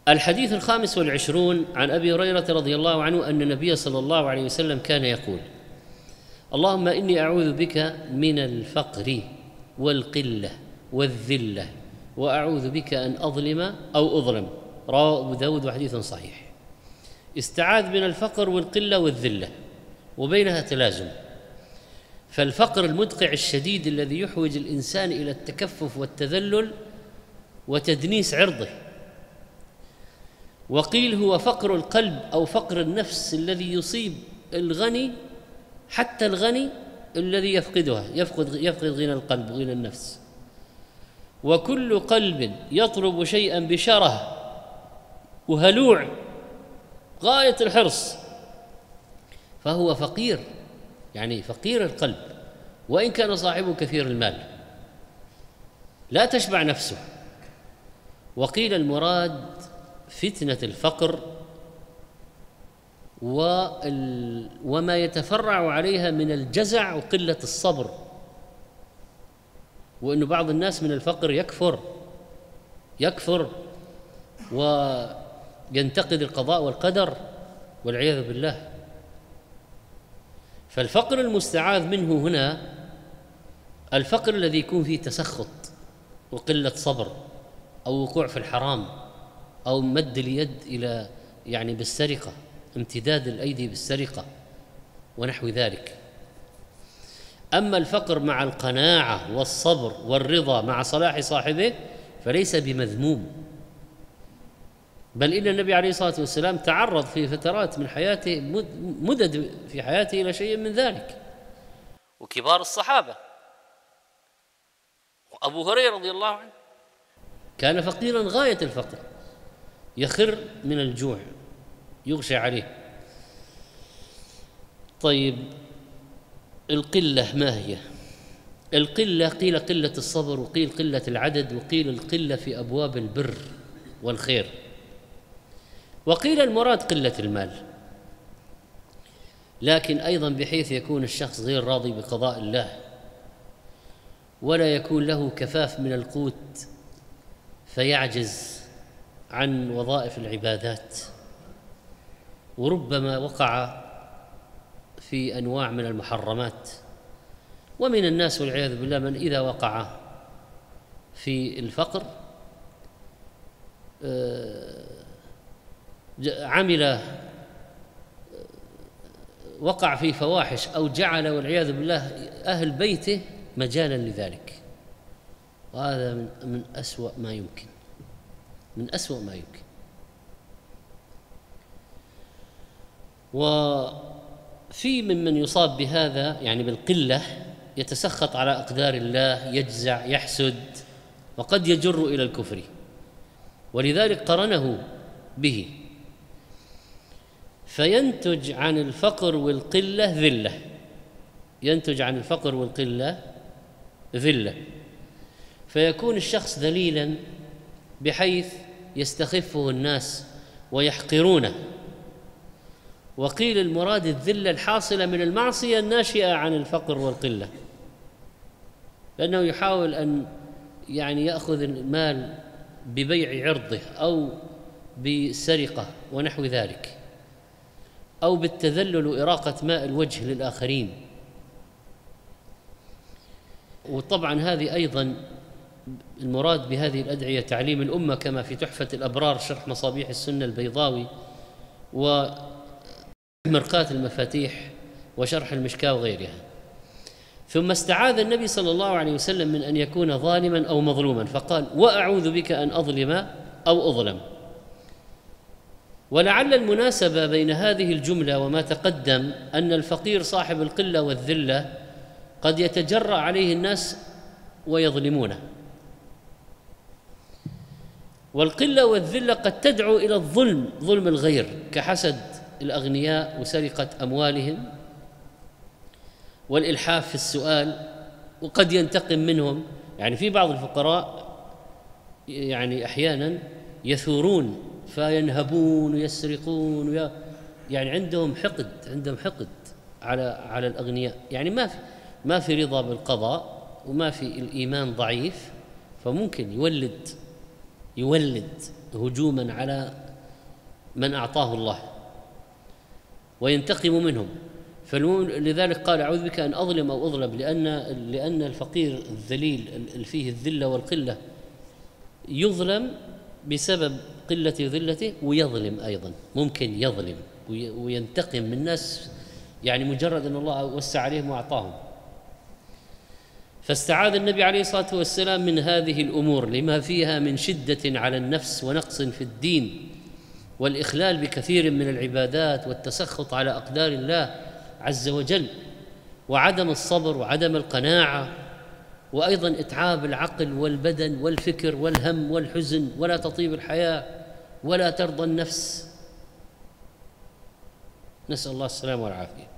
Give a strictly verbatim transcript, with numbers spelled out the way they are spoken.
الحديث الخامس والعشرون عن أبي هريرة رضي الله عنه أن النبي صلى الله عليه وسلم كان يقول: اللهم إني أعوذ بك من الفقر والقلة والذلة وأعوذ بك أن أظلم أو أظلم. رواه أبو داود وحديث صحيح. استعاذ من الفقر والقلة والذلة وبينها تلازم، فالفقر المدقع الشديد الذي يحوج الإنسان إلى التكفف والتذلل وتدنيس عرضه، وقيل هو فقر القلب أو فقر النفس الذي يصيب الغني، حتى الغني الذي يفقدها يفقد يفقد غنى القلب وغنى النفس. وكل قلب يطلب شيئا بشره وهلوع غاية الحرص فهو فقير، يعني فقير القلب وإن كان صاحبه كثير المال، لا تشبع نفسه. وقيل المراد فتنة الفقر وما يتفرع عليها من الجزع وقلة الصبر، وأن بعض الناس من الفقر يكفر يكفر وينتقد القضاء والقدر والعياذ بالله. فالفقر المستعاذ منه هنا الفقر الذي يكون فيه تسخط وقلة صبر أو وقوع في الحرام أو مد اليد إلى يعني بالسرقة، امتداد الأيدي بالسرقة ونحو ذلك. أما الفقر مع القناعة والصبر والرضا مع صلاح صاحبه فليس بمذموم، بل إن النبي عليه الصلاة والسلام تعرض في فترات من حياته مدد في حياته إلى شيء من ذلك، وكبار الصحابة. وأبو هريرة رضي الله عنه كان فقيرا غاية الفقر، يخر من الجوع يغشى عليه. طيب القلة ما هي؟ القلة قيل قلة الصبر، وقيل قلة العدد، وقيل القلة في أبواب البر والخير، وقيل المراد قلة المال، لكن أيضا بحيث يكون الشخص غير راضي بقضاء الله ولا يكون له كفاف من القوت فيعجز عن وظائف العبادات، وربما وقع في أنواع من المحرمات. ومن الناس والعياذ بالله من إذا وقع في الفقر عمل وقع في فواحش أو جعل والعياذ بالله أهل بيته مجالا لذلك، وهذا من من أسوأ ما يمكن من أسوأ ما يمكن. وفي ممن يصاب بهذا يعني بالقلة يتسخط على أقدار الله، يجزع، يحسد، وقد يجر إلى الكفر، ولذلك قرنه به، فينتج عن الفقر والقلة ذلة ينتج عن الفقر والقلة ذلة فيكون الشخص ذليلا بحيث يستخفه الناس ويحقرونه. وقيل المراد الذلة الحاصلة من المعصية الناشئة عن الفقر والقلة، لأنه يحاول أن يعني يأخذ المال ببيع عرضه أو بالسرقة ونحو ذلك، أو بالتذلل وإراقة ماء الوجه للآخرين. وطبعا هذه أيضا المراد بهذه الأدعية تعليم الأمة كما في تحفة الأبرار شرح مصابيح السنة البيضاوي ومرقاة المفاتيح وشرح المشكاة وغيرها. ثم استعاذ النبي صلى الله عليه وسلم من أن يكون ظالما أو مظلوما فقال: وأعوذ بك أن أظلم أو أظلم. ولعل المناسبة بين هذه الجملة وما تقدم أن الفقير صاحب القلة والذلة قد يتجرأ عليه الناس ويظلمونه، والقلة والذلة قد تدعو إلى الظلم، ظلم الغير كحسد الأغنياء وسرقة أموالهم والإلحاف في السؤال، وقد ينتقم منهم. يعني في بعض الفقراء يعني أحيانا يثورون فينهبون ويسرقون وي... يعني عندهم حقد عندهم حقد على على الأغنياء، يعني ما في ما في رضا بالقضاء وما في الإيمان ضعيف، فممكن يولد يولد هجوما على من أعطاه الله وينتقم منهم. فلذلك قال أعوذ بك أن أظلم أو أظلم، لأن لأن الفقير الذليل اللي فيه الذلة والقلة يظلم بسبب قلة ذلته، ويظلم أيضا، ممكن يظلم وينتقم من الناس يعني مجرد أن الله وسع عليهم وأعطاهم. فاستعاذ النبي عليه الصلاة والسلام من هذه الأمور لما فيها من شدة على النفس ونقص في الدين والإخلال بكثير من العبادات والتسخط على أقدار الله عز وجل، وعدم الصبر وعدم القناعة، وأيضا إتعاب العقل والبدن والفكر والهم والحزن، ولا تطيب الحياة ولا ترضى النفس. نسأل الله السلامة والعافية.